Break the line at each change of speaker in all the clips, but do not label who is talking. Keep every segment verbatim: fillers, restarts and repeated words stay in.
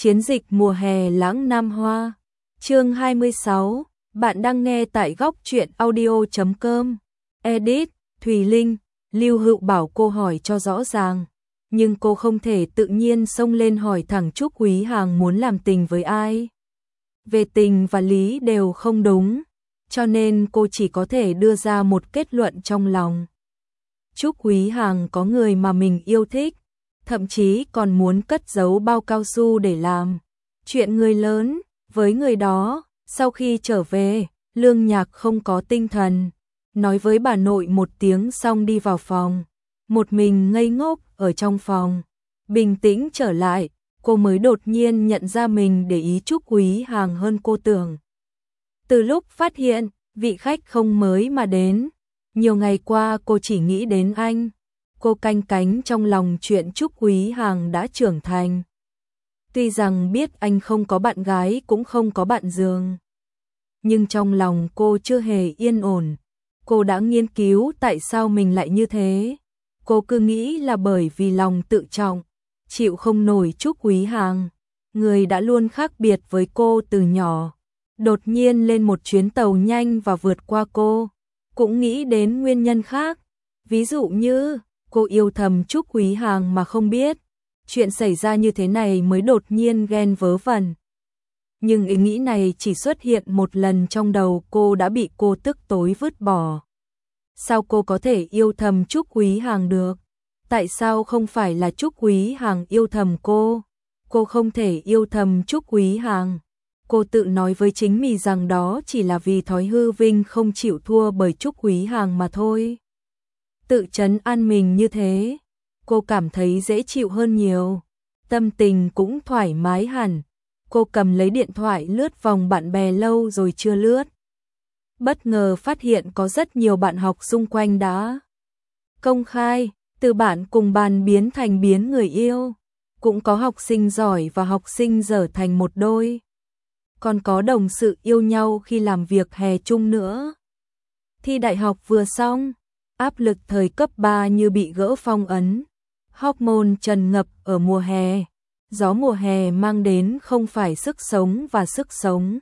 Chiến dịch mùa hè lãng Nam Hoa. Chương hai mươi sáu. Bạn đang nghe tại góc truyện audio chấm com. Edit, Thùy Linh. Lưu Hữu bảo cô hỏi cho rõ ràng, nhưng cô không thể tự nhiên xông lên hỏi thẳng Trúc Quý Hàng muốn làm tình với ai. Về tình và lý đều không đúng, cho nên cô chỉ có thể đưa ra một kết luận trong lòng. Trúc Quý Hàng có người mà mình yêu thích, thậm chí còn muốn cất giấu bao cao su để làm chuyện người lớn với người đó. Sau khi trở về, Lương Nhạc không có tinh thần, nói với bà nội một tiếng xong đi vào phòng, một mình ngây ngốc ở trong phòng. Bình tĩnh trở lại, cô mới đột nhiên nhận ra mình để ý Trúc Quý Hàng hơn cô tưởng. Từ lúc phát hiện vị khách không mới mà đến, nhiều ngày qua cô chỉ nghĩ đến anh. Cô canh cánh trong lòng chuyện Trúc Quý Hàng đã trưởng thành. Tuy rằng biết anh không có bạn gái cũng không có bạn giường, nhưng trong lòng cô chưa hề yên ổn. Cô đã nghiên cứu tại sao mình lại như thế. Cô cứ nghĩ là bởi vì lòng tự trọng, chịu không nổi Trúc Quý Hàng, người đã luôn khác biệt với cô từ nhỏ, đột nhiên lên một chuyến tàu nhanh và vượt qua cô. Cũng nghĩ đến nguyên nhân khác, ví dụ như cô yêu thầm Trúc Quý Hàng mà không biết, chuyện xảy ra như thế này mới đột nhiên ghen vớ vẩn. Nhưng ý nghĩ này chỉ xuất hiện một lần trong đầu cô đã bị cô tức tối vứt bỏ. Sao cô có thể yêu thầm Trúc Quý Hàng được? Tại sao không phải là Trúc Quý Hàng yêu thầm cô? Cô không thể yêu thầm Trúc Quý Hàng. Cô tự nói với chính mình rằng đó chỉ là vì thói hư vinh không chịu thua bởi Trúc Quý Hàng mà thôi. Tự trấn an mình như thế, cô cảm thấy dễ chịu hơn nhiều, tâm tình cũng thoải mái hẳn. Cô cầm lấy điện thoại lướt vòng bạn bè lâu rồi chưa lướt. Bất ngờ phát hiện có rất nhiều bạn học xung quanh đã công khai, từ bạn cùng bàn biến thành biến người yêu. Cũng có học sinh giỏi và học sinh dở thành một đôi. Còn có đồng sự yêu nhau khi làm việc hè chung nữa. Thi đại học vừa xong, áp lực thời cấp ba như bị gỡ phong ấn. Hormone tràn ngập ở mùa hè. Gió mùa hè mang đến không phải sức sống và sức sống,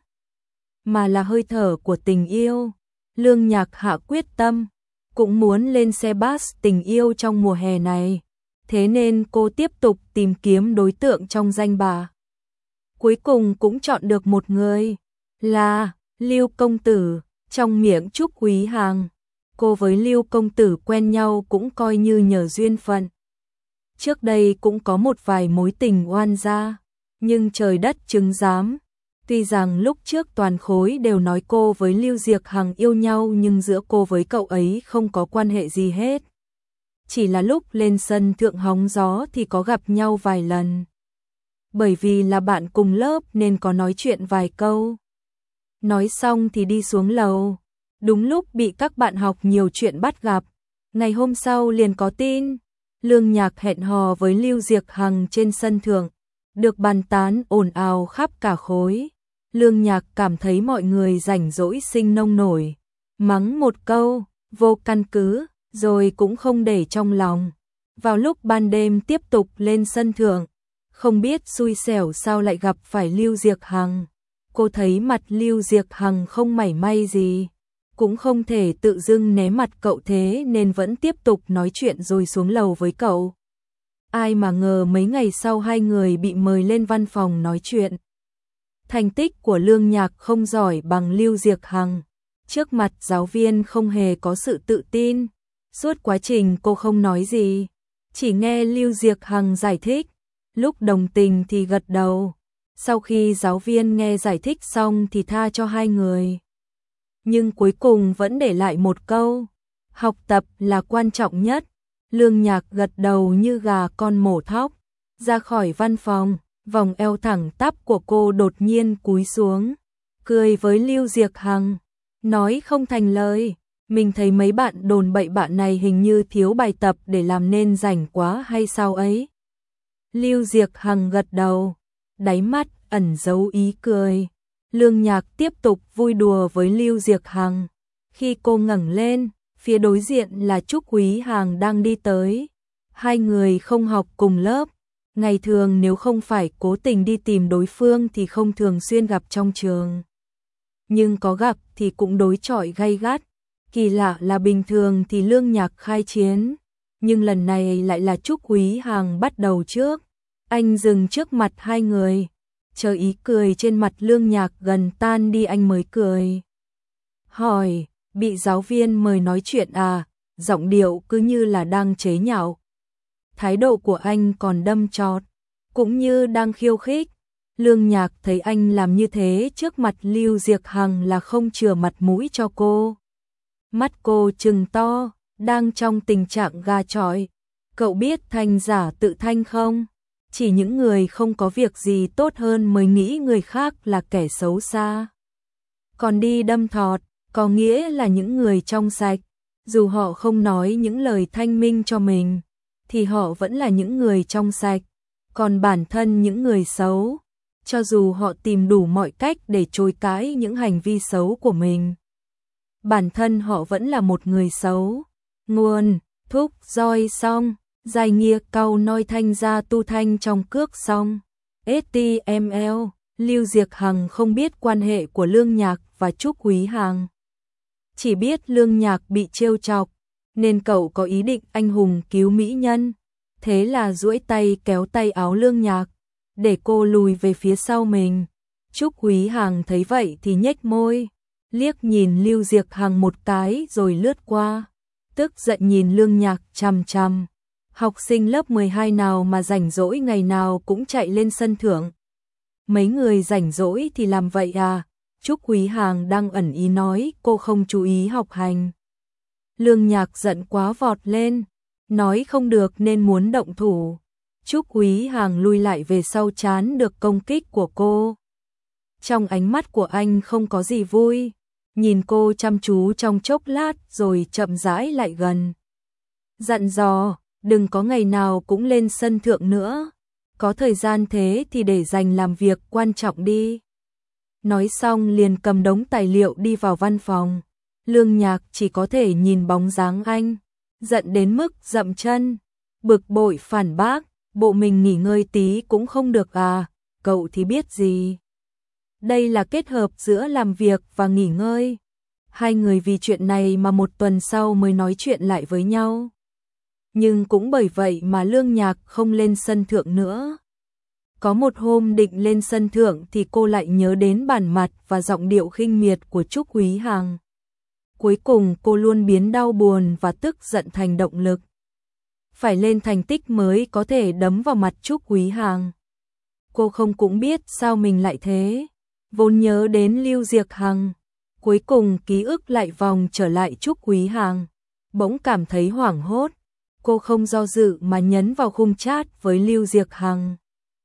mà là hơi thở của tình yêu. Lương Nhạc hạ quyết tâm, cũng muốn lên xe bus tình yêu trong mùa hè này. Thế nên cô tiếp tục tìm kiếm đối tượng trong danh bạ. Cuối cùng cũng chọn được một người, là Lưu Công Tử, trong miệng Trúc Quý Hàng. Cô với Lưu Công Tử quen nhau cũng coi như nhờ duyên phận. Trước đây cũng có một vài mối tình oan gia, nhưng trời đất chứng giám. Tuy rằng lúc trước toàn khối đều nói cô với Lưu Diệc Hằng yêu nhau, nhưng giữa cô với cậu ấy không có quan hệ gì hết. Chỉ là lúc lên sân thượng hóng gió thì có gặp nhau vài lần. Bởi vì là bạn cùng lớp nên có nói chuyện vài câu. Nói xong thì đi xuống lầu. Đúng lúc bị các bạn học nhiều chuyện bắt gặp. Ngày hôm sau liền có tin Lương Nhạc hẹn hò với Lưu Diệc Hằng trên sân thượng, được bàn tán ồn ào khắp cả khối. Lương Nhạc cảm thấy mọi người rảnh rỗi sinh nông nổi, mắng một câu vô căn cứ, rồi cũng không để trong lòng. Vào lúc ban đêm tiếp tục lên sân thượng, không biết xui xẻo sao lại gặp phải Lưu Diệc Hằng. Cô thấy mặt Lưu Diệc Hằng không mảy may gì, cũng không thể tự dưng né mặt cậu, thế nên vẫn tiếp tục nói chuyện rồi xuống lầu với cậu. Ai mà ngờ mấy ngày sau hai người bị mời lên văn phòng nói chuyện. Thành tích của Lương Nhạc không giỏi bằng Lưu Diệc Hằng. Trước mặt giáo viên không hề có sự tự tin. Suốt quá trình cô không nói gì, chỉ nghe Lưu Diệc Hằng giải thích. Lúc đồng tình thì gật đầu. Sau khi giáo viên nghe giải thích xong thì tha cho hai người. Nhưng cuối cùng vẫn để lại một câu, học tập là quan trọng nhất. Lương Nhạc gật đầu như gà con mổ thóc. Ra khỏi văn phòng, vòng eo thẳng tắp của cô đột nhiên cúi xuống, cười với Lưu Diệc Hằng, nói không thành lời. Mình thấy mấy bạn đồn bậy bạn này hình như thiếu bài tập để làm nên rảnh quá hay sao ấy. Lưu Diệc Hằng gật đầu, đáy mắt ẩn giấu ý cười. Lương Nhạc tiếp tục vui đùa với Lưu Diệc Hằng. Khi cô ngẩng lên, phía đối diện là Trúc Quý Hàng đang đi tới. Hai người không học cùng lớp, Ngày thường nếu không phải cố tình đi tìm đối phương thì không thường xuyên gặp trong trường. Nhưng có gặp thì cũng đối chọi gay gắt. Kỳ lạ là bình thường thì Lương Nhạc khai chiến, nhưng lần này lại là Trúc Quý Hàng bắt đầu trước. Anh dừng trước mặt hai người, chờ ý cười trên mặt Lương Nhạc gần tan đi anh mới cười. Hỏi, bị giáo viên mời nói chuyện à, giọng điệu cứ như là đang chế nhạo. Thái độ của anh còn đâm chọt, cũng như đang khiêu khích. Lương Nhạc thấy anh làm như thế trước mặt Lưu Diệc Hằng là không chừa mặt mũi cho cô. Mắt cô trừng to, đang trong tình trạng gà chọi. Cậu biết thanh giả tự thanh không? Chỉ những người không có việc gì tốt hơn mới nghĩ người khác là kẻ xấu xa. Còn đi đâm thọt, có nghĩa là những người trong sạch, dù họ không nói những lời thanh minh cho mình, thì họ vẫn là những người trong sạch. Còn bản thân những người xấu, cho dù họ tìm đủ mọi cách để chối cãi những hành vi xấu của mình, bản thân họ vẫn là một người xấu. Nguồn, thúc, roi xong, dài nghĩa cau noi thanh ra tu thanh trong cước xong. ét tê em lờ, Lưu Diệc Hằng không biết quan hệ của Lương Nhạc và Trúc Quý Hàng. Chỉ biết Lương Nhạc bị trêu chọc, nên cậu có ý định anh hùng cứu mỹ nhân. Thế là duỗi tay kéo tay áo Lương Nhạc, để cô lùi về phía sau mình. Trúc Quý Hàng thấy vậy thì nhếch môi, liếc nhìn Lưu Diệc Hằng một cái rồi lướt qua, tức giận nhìn Lương Nhạc chằm chằm. Học sinh lớp mười hai nào mà rảnh rỗi ngày nào cũng chạy lên sân thượng. Mấy người rảnh rỗi thì làm vậy à? Trúc Quý Hàng đang ẩn ý nói cô không chú ý học hành. Lương Nhạc giận quá vọt lên, nói không được nên muốn động thủ. Trúc Quý Hàng lui lại về sau chán được công kích của cô. Trong ánh mắt của anh không có gì vui, nhìn cô chăm chú trong chốc lát rồi chậm rãi lại gần. Dặn dò, đừng có ngày nào cũng lên sân thượng nữa, có thời gian thế thì để dành làm việc quan trọng đi. Nói xong liền cầm đống tài liệu đi vào văn phòng. Lương Nhạc chỉ có thể nhìn bóng dáng anh, giận đến mức dậm chân, bực bội phản bác, bộ mình nghỉ ngơi tí cũng không được à, cậu thì biết gì. Đây là kết hợp giữa làm việc và nghỉ ngơi. Hai người vì chuyện này mà một tuần sau mới nói chuyện lại với nhau. Nhưng cũng bởi vậy mà Lương Nhạc không lên sân thượng nữa. Có một hôm định lên sân thượng thì cô lại nhớ đến bản mặt và giọng điệu khinh miệt của Trúc Quý Hàng. Cuối cùng cô luôn biến đau buồn và tức giận thành động lực. Phải lên thành tích mới có thể đấm vào mặt Trúc Quý Hàng. Cô không cũng biết sao mình lại thế. Vốn nhớ đến Lưu Diệc Hằng, cuối cùng ký ức lại vòng trở lại Trúc Quý Hàng. Bỗng cảm thấy hoảng hốt, cô không do dự mà nhấn vào khung chat với Lưu Diệc Hằng.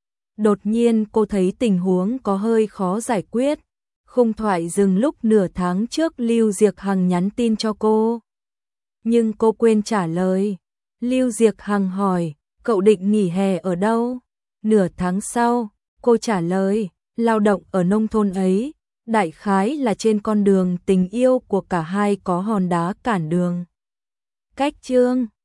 Đột nhiên cô thấy tình huống có hơi khó giải quyết. Khung thoại dừng lúc nửa tháng trước Lưu Diệc Hằng nhắn tin cho cô. Nhưng cô quên trả lời. Lưu Diệc Hằng hỏi, cậu định nghỉ hè ở đâu? Nửa tháng sau, cô trả lời, lao động ở nông thôn ấy, đại khái là trên con đường tình yêu của cả hai có hòn đá cản đường. Cách chương